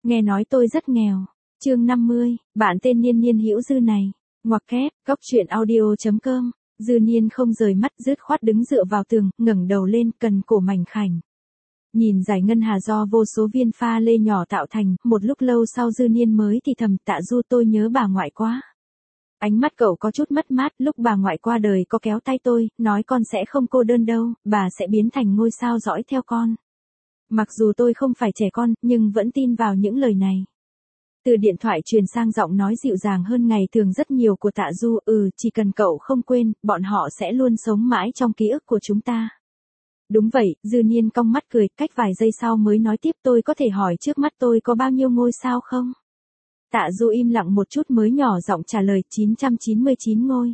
Nghe nói tôi rất nghèo. Chương 50, bạn tên Niên Niên hữu dư này. Ngoặc kép, cóc truyện audio.com. Dư Niên không rời mắt, dứt khoát đứng dựa vào tường, ngẩng đầu lên, cần cổ mảnh khảnh. Nhìn dải ngân hà do vô số viên pha lê nhỏ tạo thành, một lúc lâu sau Dư Niên mới thì thầm, Tạ Du, tôi nhớ bà ngoại quá. Ánh mắt cậu có chút mất mát, lúc bà ngoại qua đời có kéo tay tôi, nói con sẽ không cô đơn đâu, bà sẽ biến thành ngôi sao dõi theo con. Mặc dù tôi không phải trẻ con, nhưng vẫn tin vào những lời này. Từ điện thoại truyền sang giọng nói dịu dàng hơn ngày thường rất nhiều của Tạ Du, chỉ cần cậu không quên, bọn họ sẽ luôn sống mãi trong ký ức của chúng ta. Đúng vậy, Dư Niên cong mắt cười, cách vài giây sau mới nói tiếp, tôi có thể hỏi trước mắt tôi có bao nhiêu ngôi sao không? Tạ Du im lặng một chút mới nhỏ giọng trả lời, 999 ngôi.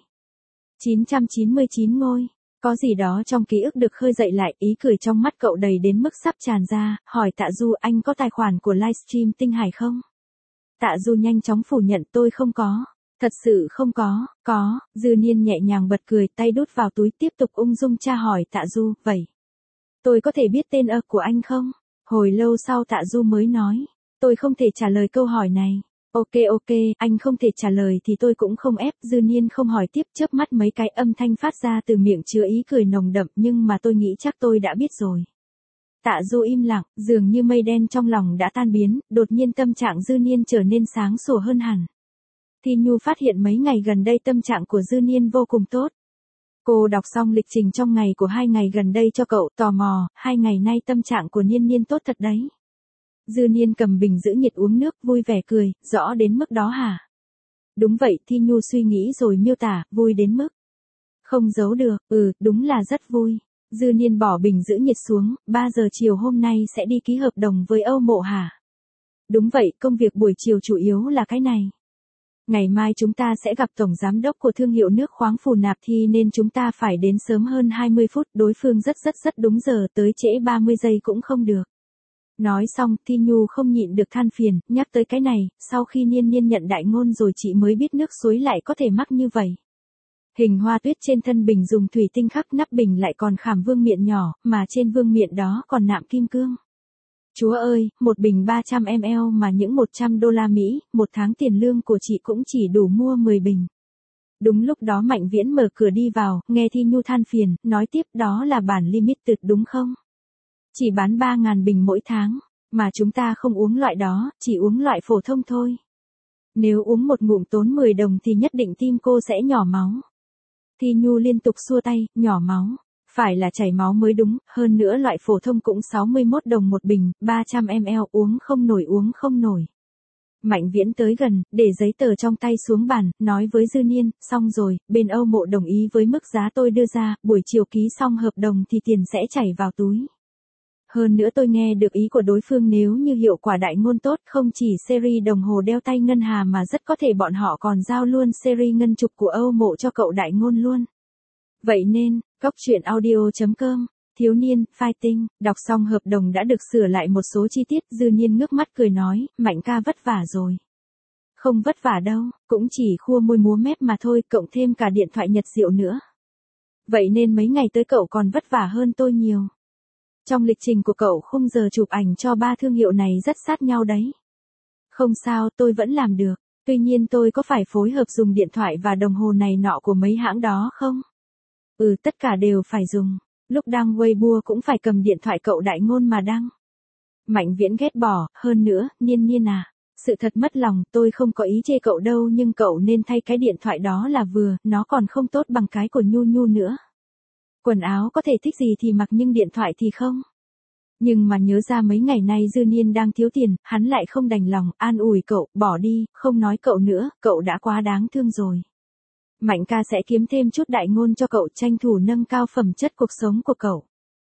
999 ngôi. Có gì đó trong ký ức được khơi dậy lại, ý cười trong mắt cậu đầy đến mức sắp tràn ra, hỏi Tạ Du, anh có tài khoản của livestream Tinh Hải không? Tạ Du nhanh chóng phủ nhận, tôi không có. Thật sự không có. Dư Niên nhẹ nhàng bật cười, tay đút vào túi, tiếp tục ung dung tra hỏi Tạ Du, vậy tôi có thể biết tên của anh không? Hồi lâu sau Tạ Du mới nói, tôi không thể trả lời câu hỏi này. Ok, anh không thể trả lời thì tôi cũng không ép. Dư Niên không hỏi tiếp, chớp mắt mấy cái, âm thanh phát ra từ miệng chứa ý cười nồng đậm, nhưng mà tôi nghĩ chắc tôi đã biết rồi. Tạ Du im lặng, dường như mây đen trong lòng đã tan biến, đột nhiên tâm trạng Dư Niên trở nên sáng sủa hơn hẳn. Thi Nhu phát hiện mấy ngày gần đây tâm trạng của Dư Niên vô cùng tốt. Cô đọc xong lịch trình trong ngày của 2 ngày gần đây cho cậu, tò mò, 2 ngày nay tâm trạng của Niên Niên tốt thật đấy. Dư Niên cầm bình giữ nhiệt uống nước, vui vẻ cười, rõ đến mức đó hả? Đúng vậy, Thi Nhu suy nghĩ rồi miêu tả, vui đến mức không giấu được, đúng là rất vui. Dư Niên bỏ bình giữ nhiệt xuống, 3 giờ chiều hôm nay sẽ đi ký hợp đồng với Âu Mộ hả? Đúng vậy, công việc buổi chiều chủ yếu là cái này. Ngày mai chúng ta sẽ gặp tổng giám đốc của thương hiệu nước khoáng Phù Nạp Thi nên chúng ta phải đến sớm hơn 20 phút, đối phương rất đúng giờ, tới trễ 30 giây cũng không được. Nói xong, Thi Nhu không nhịn được than phiền, nhắc tới cái này, sau khi Niên Niên nhận đại ngôn rồi chị mới biết nước suối lại có thể mắc như vậy. Hình hoa tuyết trên thân bình dùng thủy tinh khắc, nắp bình lại còn khảm vương miện nhỏ, mà trên vương miện đó còn nạm kim cương. Chúa ơi, một bình 300ml mà những $100, một tháng tiền lương của chị cũng chỉ đủ mua 10 bình. Đúng lúc đó Mạnh Viễn mở cửa đi vào, nghe Thi Nhu than phiền, nói tiếp, đó là bản limited đúng không? Chỉ bán 3.000 bình mỗi tháng, mà chúng ta không uống loại đó, chỉ uống loại phổ thông thôi. Nếu uống một ngụm tốn 10 đồng thì nhất định tim cô sẽ nhỏ máu. Thi Nhu liên tục xua tay, nhỏ máu. Phải là chảy máu mới đúng, hơn nữa loại phổ thông cũng 61 đồng một bình, 300ml, uống không nổi. Mạnh Viễn tới gần, để giấy tờ trong tay xuống bàn, nói với Dư Niên, xong rồi, bên Âu Mộ đồng ý với mức giá tôi đưa ra, buổi chiều ký xong hợp đồng thì tiền sẽ chảy vào túi. Hơn nữa tôi nghe được ý của đối phương, nếu như hiệu quả đại ngôn tốt, không chỉ series đồng hồ đeo tay ngân hà mà rất có thể bọn họ còn giao luôn series ngân trục của Âu Mộ cho cậu đại ngôn luôn. Vậy nên, cóc truyện audio.com, thiếu niên, fighting, đọc xong hợp đồng đã được sửa lại một số chi tiết, Dư Niên ngước mắt cười nói, Mạnh ca vất vả rồi. Không vất vả đâu, cũng chỉ khua môi múa mép mà thôi, cộng thêm cả điện thoại nhật rượu nữa. Vậy nên mấy ngày tới cậu còn vất vả hơn tôi nhiều. Trong lịch trình của cậu khung giờ chụp ảnh cho 3 thương hiệu này rất sát nhau đấy. Không sao, tôi vẫn làm được, tuy nhiên tôi có phải phối hợp dùng điện thoại và đồng hồ này nọ của mấy hãng đó không? Tất cả đều phải dùng. Lúc đăng Weibo cũng phải cầm điện thoại cậu đại ngôn mà đăng. Mạnh Viễn ghét bỏ, hơn nữa, Niên Niên à. Sự thật mất lòng, tôi không có ý chê cậu đâu, nhưng cậu nên thay cái điện thoại đó là vừa, nó còn không tốt bằng cái của Nhu Nhu nữa. Quần áo có thể thích gì thì mặc nhưng điện thoại thì không. Nhưng mà nhớ ra mấy ngày nay Dư Niên đang thiếu tiền, hắn lại không đành lòng, an ủi cậu, bỏ đi, không nói cậu nữa, cậu đã quá đáng thương rồi. Mạnh ca sẽ kiếm thêm chút đại ngôn cho cậu, tranh thủ nâng cao phẩm chất cuộc sống của cậu.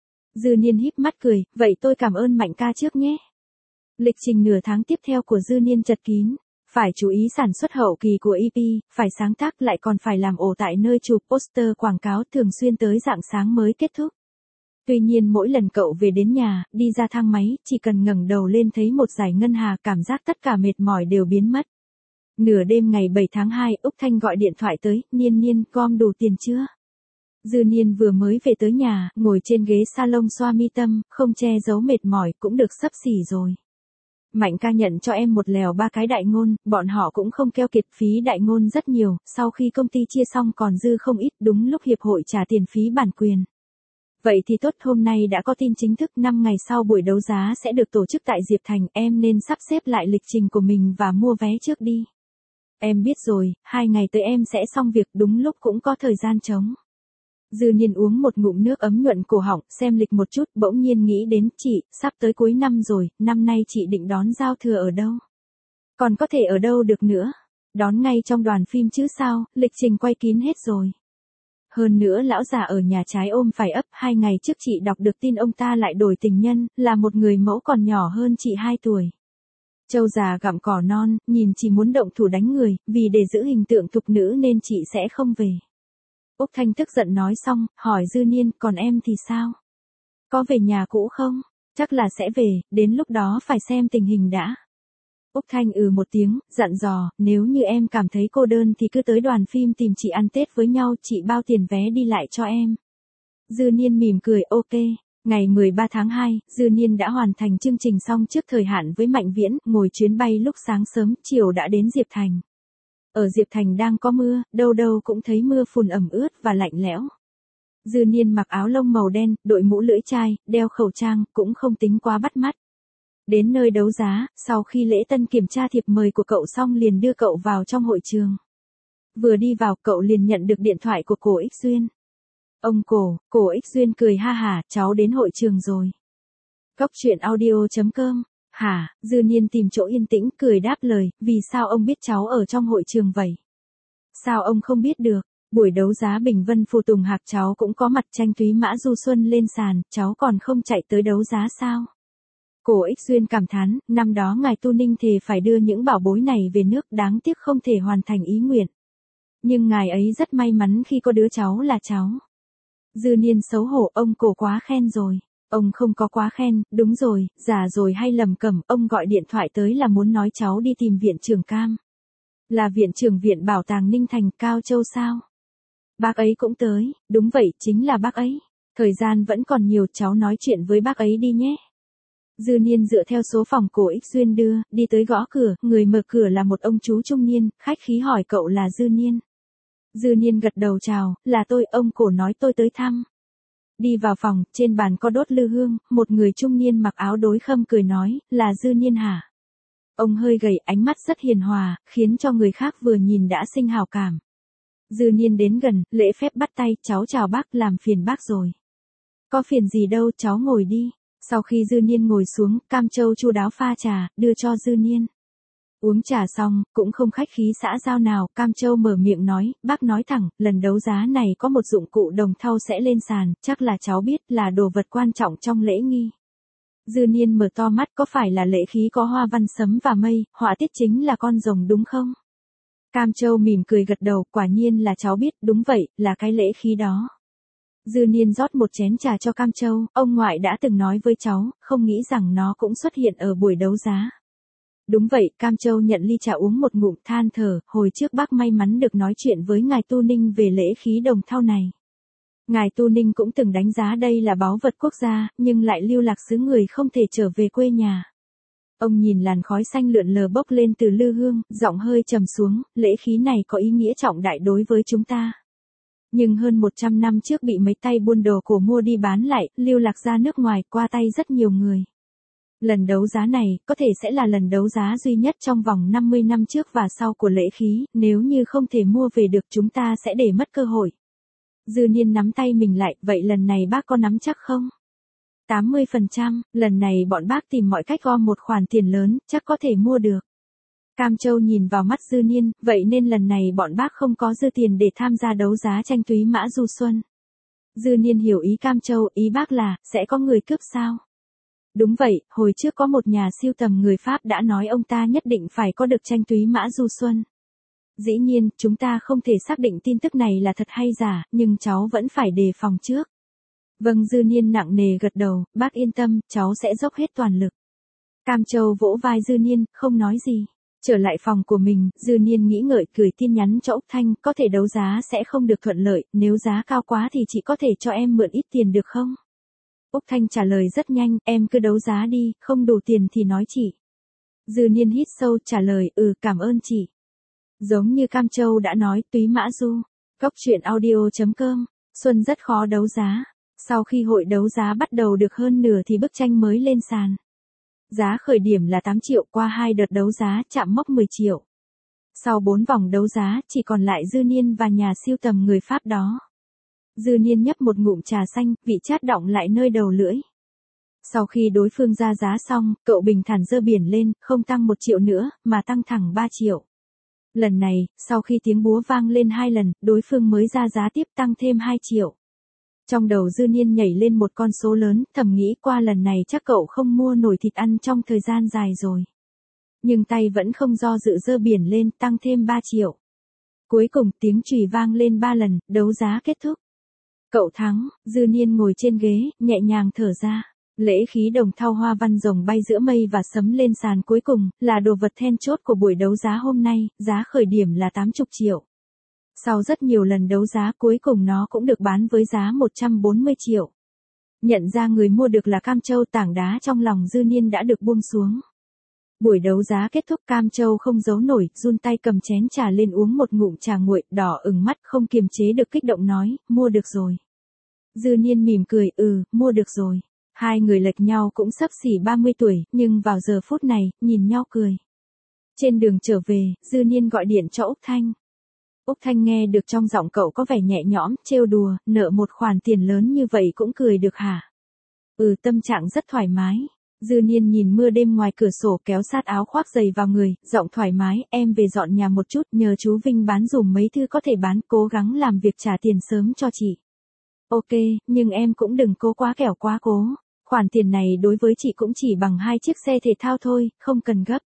Dư Niên híp mắt cười, vậy tôi cảm ơn Mạnh ca trước nhé. Lịch trình nửa tháng tiếp theo của Dư Niên chật kín, phải chú ý sản xuất hậu kỳ của EP, phải sáng tác lại còn phải làm ổ tại nơi chụp poster quảng cáo, thường xuyên tới rạng sáng mới kết thúc. Tuy nhiên mỗi lần cậu về đến nhà, đi ra thang máy, chỉ cần ngẩng đầu lên thấy một dải ngân hà, cảm giác tất cả mệt mỏi đều biến mất. Nửa đêm ngày 7 tháng 2, Úc Thanh gọi điện thoại tới, Niên Niên, gom đủ tiền chưa? Dư Niên vừa mới về tới nhà, ngồi trên ghế salon xoa mi tâm, không che giấu mệt mỏi, cũng được xấp xỉ rồi. Mạnh ca nhận cho em một lèo 3 cái đại ngôn, bọn họ cũng không keo kiệt, phí đại ngôn rất nhiều, sau khi công ty chia xong còn dư không ít, đúng lúc hiệp hội trả tiền phí bản quyền. Vậy thì tốt, hôm nay đã có tin chính thức, 5 ngày sau buổi đấu giá sẽ được tổ chức tại Diệp Thành, em nên sắp xếp lại lịch trình của mình và mua vé trước đi. Em biết rồi, 2 ngày tới em sẽ xong việc, đúng lúc cũng có thời gian trống. Dư Nhiên uống một ngụm nước ấm nhuận cổ họng, xem lịch một chút, bỗng nhiên nghĩ đến, chị, sắp tới cuối năm rồi, năm nay chị định đón giao thừa ở đâu? Còn có thể ở đâu được nữa? Đón ngay trong đoàn phim chứ sao, lịch trình quay kín hết rồi. Hơn nữa lão già ở nhà trái ôm phải ấp, 2 ngày trước chị đọc được tin ông ta lại đổi tình nhân, là một người mẫu còn nhỏ hơn chị 2 tuổi. Trâu già gặm cỏ non, nhìn chỉ muốn động thủ đánh người, vì để giữ hình tượng thục nữ nên chị sẽ không về. Úc Thanh tức giận nói xong, hỏi Dư Nhiên, còn em thì sao? Có về nhà cũ không? Chắc là sẽ về, đến lúc đó phải xem tình hình đã. Úc Thanh một tiếng, dặn dò, nếu như em cảm thấy cô đơn thì cứ tới đoàn phim tìm chị ăn Tết với nhau, chị bao tiền vé đi lại cho em. Dư Nhiên mỉm cười, ok. Ngày 13 tháng 2, Dư Nhiên đã hoàn thành chương trình xong trước thời hạn với Mạnh Viễn, ngồi chuyến bay lúc sáng sớm, chiều đã đến Diệp Thành. Ở Diệp Thành đang có mưa, đâu đâu cũng thấy mưa phùn ẩm ướt và lạnh lẽo. Dư Nhiên mặc áo lông màu đen, đội mũ lưỡi chai, đeo khẩu trang, cũng không tính quá bắt mắt. Đến nơi đấu giá, sau khi lễ tân kiểm tra thiệp mời của cậu xong liền đưa cậu vào trong hội trường. Vừa đi vào cậu liền nhận được điện thoại của cổ Ích Duyên. Ông cổ Ích Duyên cười ha hả, cháu đến hội trường rồi. Cóc truyện audio.com. Hả, Dư Nhiên tìm chỗ yên tĩnh cười đáp lời, vì sao ông biết cháu ở trong hội trường vậy? Sao ông không biết được, buổi đấu giá Bình Vân Phù Tùng Hạc cháu cũng có mặt, tranh túy Mã Du Xuân lên sàn, cháu còn không chạy tới đấu giá sao? Cổ Ích Duyên cảm thán, năm đó ngài Tu Ninh thề phải đưa những bảo bối này về nước, đáng tiếc không thể hoàn thành ý nguyện. Nhưng ngài ấy rất may mắn khi có đứa cháu là cháu. Dư Nhiên xấu hổ, ông cổ quá khen rồi. Ông không có quá khen, đúng rồi, già rồi hay lầm cẩm, ông gọi điện thoại tới là muốn nói cháu đi tìm viện trưởng Cam. Là viện trưởng viện bảo tàng Ninh Thành, Cao Châu sao? Bác ấy cũng tới, đúng vậy, chính là bác ấy. Thời gian vẫn còn nhiều, cháu nói chuyện với bác ấy đi nhé. Dư Nhiên dựa theo số phòng cổ Ích Duyên đưa, đi tới gõ cửa, người mở cửa là một ông chú trung niên, khách khí hỏi cậu là Dư Nhiên. Dư Nhiên gật đầu chào, là tôi, ông cổ nói tôi tới thăm. Đi vào phòng, trên bàn có đốt lư hương, một người trung niên mặc áo đối khâm cười nói, là Dư Nhiên hả? Ông hơi gầy, ánh mắt rất hiền hòa, khiến cho người khác vừa nhìn đã sinh hảo cảm. Dư Nhiên đến gần, lễ phép bắt tay, cháu chào bác, làm phiền bác rồi. Có phiền gì đâu, cháu ngồi đi. Sau khi Dư Nhiên ngồi xuống, Cam Châu chu đáo pha trà, đưa cho Dư Nhiên. Uống trà xong, cũng không khách khí xã giao nào, Cam Châu mở miệng nói, bác nói thẳng, lần đấu giá này có một dụng cụ đồng thau sẽ lên sàn, chắc là cháu biết là đồ vật quan trọng trong lễ nghi. Dư Nhiên mở to mắt, có phải là lễ khí có hoa văn sấm và mây, họa tiết chính là con rồng đúng không? Cam Châu mỉm cười gật đầu, quả nhiên là cháu biết, đúng vậy, là cái lễ khí đó. Dư Nhiên rót một chén trà cho Cam Châu, ông ngoại đã từng nói với cháu, không nghĩ rằng nó cũng xuất hiện ở buổi đấu giá. Đúng vậy, Cam Châu nhận ly trà uống một ngụm than thở, hồi trước bác may mắn được nói chuyện với ngài Tu Ninh về lễ khí đồng thau này. Ngài Tu Ninh cũng từng đánh giá đây là báu vật quốc gia, nhưng lại lưu lạc xứ người không thể trở về quê nhà. Ông nhìn làn khói xanh lượn lờ bốc lên từ lư hương, giọng hơi trầm xuống, lễ khí này có ý nghĩa trọng đại đối với chúng ta. Nhưng hơn 100 năm trước bị mấy tay buôn đồ cổ mua đi bán lại, lưu lạc ra nước ngoài, qua tay rất nhiều người. Lần đấu giá này, có thể sẽ là lần đấu giá duy nhất trong vòng 50 năm trước và sau của lễ khí, nếu như không thể mua về được chúng ta sẽ để mất cơ hội. Dư Nhiên nắm tay mình lại, vậy lần này bác có nắm chắc không? 80%, lần này bọn bác tìm mọi cách gom một khoản tiền lớn, chắc có thể mua được. Cam Châu nhìn vào mắt Dư Nhiên, vậy nên lần này bọn bác không có dư tiền để tham gia đấu giá tranh túy Mã Du Xuân. Dư Nhiên hiểu ý Cam Châu, ý bác là, sẽ có người cướp sao? Đúng vậy, hồi trước có một nhà sưu tầm người Pháp đã nói ông ta nhất định phải có được tranh túy Mã Du Xuân. Dĩ nhiên, chúng ta không thể xác định tin tức này là thật hay giả, nhưng cháu vẫn phải đề phòng trước. Vâng, Dư Nhiên nặng nề gật đầu, bác yên tâm, cháu sẽ dốc hết toàn lực. Cam Châu vỗ vai Dư Nhiên, không nói gì. Trở lại phòng của mình, Dư Nhiên nghĩ ngợi gửi tin nhắn cho Úc Thanh, có thể đấu giá sẽ không được thuận lợi, nếu giá cao quá thì chị có thể cho em mượn ít tiền được không? Úc Thanh trả lời rất nhanh, em cứ đấu giá đi, không đủ tiền thì nói chị. Dư Niên hít sâu trả lời, cảm ơn chị. Giống như Cam Châu đã nói, Túy Mã Du. Cốc truyện audio.com. Xuân rất khó đấu giá. Sau khi hội đấu giá bắt đầu được hơn nửa thì bức tranh mới lên sàn. Giá khởi điểm là 8 triệu, qua 2 đợt đấu giá chạm mốc 10 triệu. Sau 4 vòng đấu giá chỉ còn lại Dư Niên và nhà sưu tầm người Pháp đó. Dư Niên nhấp một ngụm trà xanh, vị chát đọng lại nơi đầu lưỡi. Sau khi đối phương ra giá xong, cậu bình thản giơ biển lên, không tăng 1 triệu nữa, mà tăng thẳng 3 triệu. Lần này, sau khi tiếng búa vang lên 2 lần, đối phương mới ra giá tiếp tăng thêm 2 triệu. Trong đầu Dư Niên nhảy lên một con số lớn, thầm nghĩ qua lần này chắc cậu không mua nổi thịt ăn trong thời gian dài rồi. Nhưng tay vẫn không do dự giơ biển lên, tăng thêm 3 triệu. Cuối cùng tiếng chùy vang lên 3 lần, đấu giá kết thúc. Cậu thắng, Dư Niên ngồi trên ghế, nhẹ nhàng thở ra. Lễ khí đồng thau hoa văn rồng bay giữa mây và sấm lên sàn cuối cùng, là đồ vật then chốt của buổi đấu giá hôm nay, giá khởi điểm là 80 triệu. Sau rất nhiều lần đấu giá cuối cùng nó cũng được bán với giá 140 triệu. Nhận ra người mua được là Cam Châu, tảng đá trong lòng Dư Niên đã được buông xuống. Buổi đấu giá kết thúc, Cam Châu không giấu nổi, run tay cầm chén trà lên uống một ngụm trà nguội, đỏ ửng mắt không kiềm chế được kích động nói, mua được rồi. Dư Niên mỉm cười, mua được rồi. Hai người lệch nhau cũng xấp xỉ 30 tuổi, nhưng vào giờ phút này, nhìn nhau cười. Trên đường trở về, Dư Niên gọi điện cho Úc Thanh. Úc Thanh nghe được trong giọng cậu có vẻ nhẹ nhõm, trêu đùa, nợ một khoản tiền lớn như vậy cũng cười được hả? Tâm trạng rất thoải mái. Dư Niên nhìn mưa đêm ngoài cửa sổ, kéo sát áo khoác giày vào người, giọng thoải mái, em về dọn nhà một chút, nhờ chú Vinh bán dùm mấy thư có thể bán, cố gắng làm việc trả tiền sớm cho chị. Ok, nhưng em cũng đừng cố quá kẻo quá cố. Khoản tiền này đối với chị cũng chỉ bằng 2 chiếc xe thể thao thôi, không cần gấp.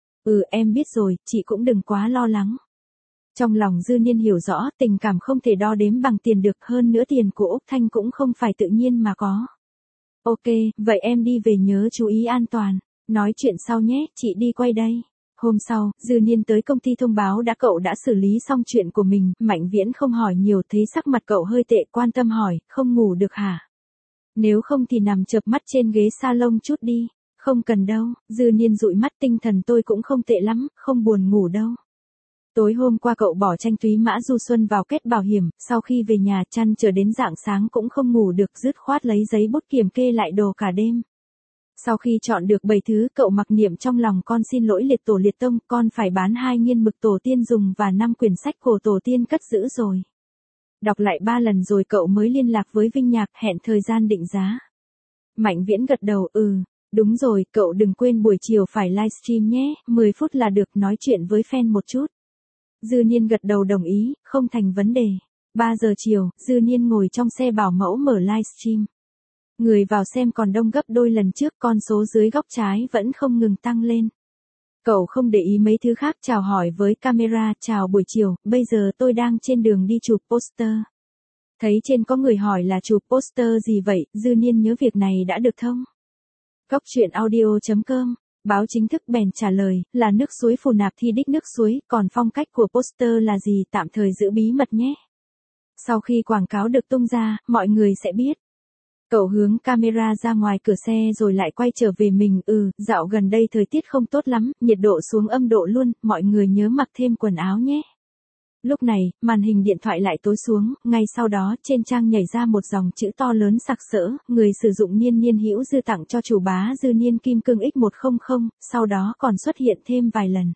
Em biết rồi, chị cũng đừng quá lo lắng. Trong lòng Dư Niên hiểu rõ, tình cảm không thể đo đếm bằng tiền được, hơn nữa tiền của Úc Thanh cũng không phải tự nhiên mà có. Ok, vậy em đi về nhớ chú ý an toàn. Nói chuyện sau nhé, chị đi quay đây. Hôm sau, Dư Niên tới công ty thông báo cậu đã xử lý xong chuyện của mình, Mạnh Viễn không hỏi nhiều, thấy sắc mặt cậu hơi tệ, quan tâm hỏi, không ngủ được hả? Nếu không thì nằm chợp mắt trên ghế salon chút đi. Không cần đâu, Dư Niên dụi mắt, tinh thần tôi cũng không tệ lắm, không buồn ngủ đâu. Tối hôm qua cậu bỏ tranh Túy Mã Du Xuân vào kết bảo hiểm, sau khi về nhà chăn chờ đến rạng sáng cũng không ngủ được, dứt khoát lấy giấy bút kiểm kê lại đồ cả đêm. Sau khi chọn được 7 thứ, cậu mặc niệm trong lòng, con xin lỗi liệt tổ liệt tông, con phải bán 2 nghiên mực tổ tiên dùng và 5 quyển sách cổ tổ tiên cất giữ rồi. Đọc lại 3 lần rồi cậu mới liên lạc với Vinh Nhạc, hẹn thời gian định giá. Mạnh Viễn gật đầu, đúng rồi, cậu đừng quên buổi chiều phải livestream nhé, 10 phút là được, nói chuyện với fan một chút. Dư Niên gật đầu đồng ý, không thành vấn đề. 3 giờ chiều, Dư Niên ngồi trong xe bảo mẫu mở livestream. Người vào xem còn đông gấp đôi lần trước, con số dưới góc trái vẫn không ngừng tăng lên. Cậu không để ý mấy thứ khác, chào hỏi với camera, chào buổi chiều, bây giờ tôi đang trên đường đi chụp poster. Thấy trên có người hỏi là chụp poster gì vậy, Dư Niên nhớ việc này đã được thông. Cốc truyện audio.com. Báo chính thức bèn trả lời, là nước suối Phù Nạp thi đích nước suối, còn phong cách của poster là gì tạm thời giữ bí mật nhé. Sau khi quảng cáo được tung ra, mọi người sẽ biết. Cậu hướng camera ra ngoài cửa xe rồi lại quay trở về mình, dạo gần đây thời tiết không tốt lắm, nhiệt độ xuống âm độ luôn, mọi người nhớ mặc thêm quần áo nhé. Lúc này, màn hình điện thoại lại tối xuống, ngay sau đó, trên trang nhảy ra một dòng chữ to lớn sặc sỡ, người sử dụng Niên Niên Hữu Dư tặng cho chủ bá Dư Niên Kim Cương X100, sau đó còn xuất hiện thêm vài lần.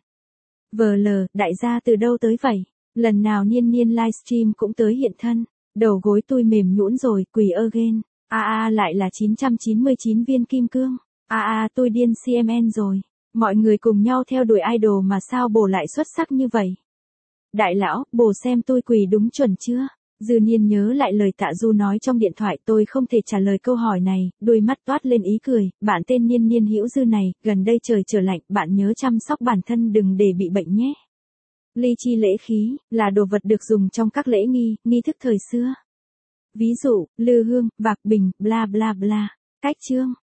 VL, đại gia từ đâu tới vậy? Lần nào Niên Niên livestream cũng tới hiện thân, đầu gối tôi mềm nhũn rồi, quỳ again. Lại là 999 viên kim cương. Tôi điên CMN rồi. Mọi người cùng nhau theo đuổi idol mà sao bồ lại xuất sắc như vậy? Đại lão, bồ xem tôi quỳ đúng chuẩn chưa? Dư Niên nhớ lại lời Tạ Du nói trong điện thoại, tôi không thể trả lời câu hỏi này, đôi mắt toát lên ý cười, bạn tên Niên Niên Hữu Dư này, gần đây trời trở lạnh, bạn nhớ chăm sóc bản thân đừng để bị bệnh nhé. Ly chi lễ khí, là đồ vật được dùng trong các lễ nghi thức thời xưa. Ví dụ, lư hương, bạc bình, bla bla bla. Cách chương.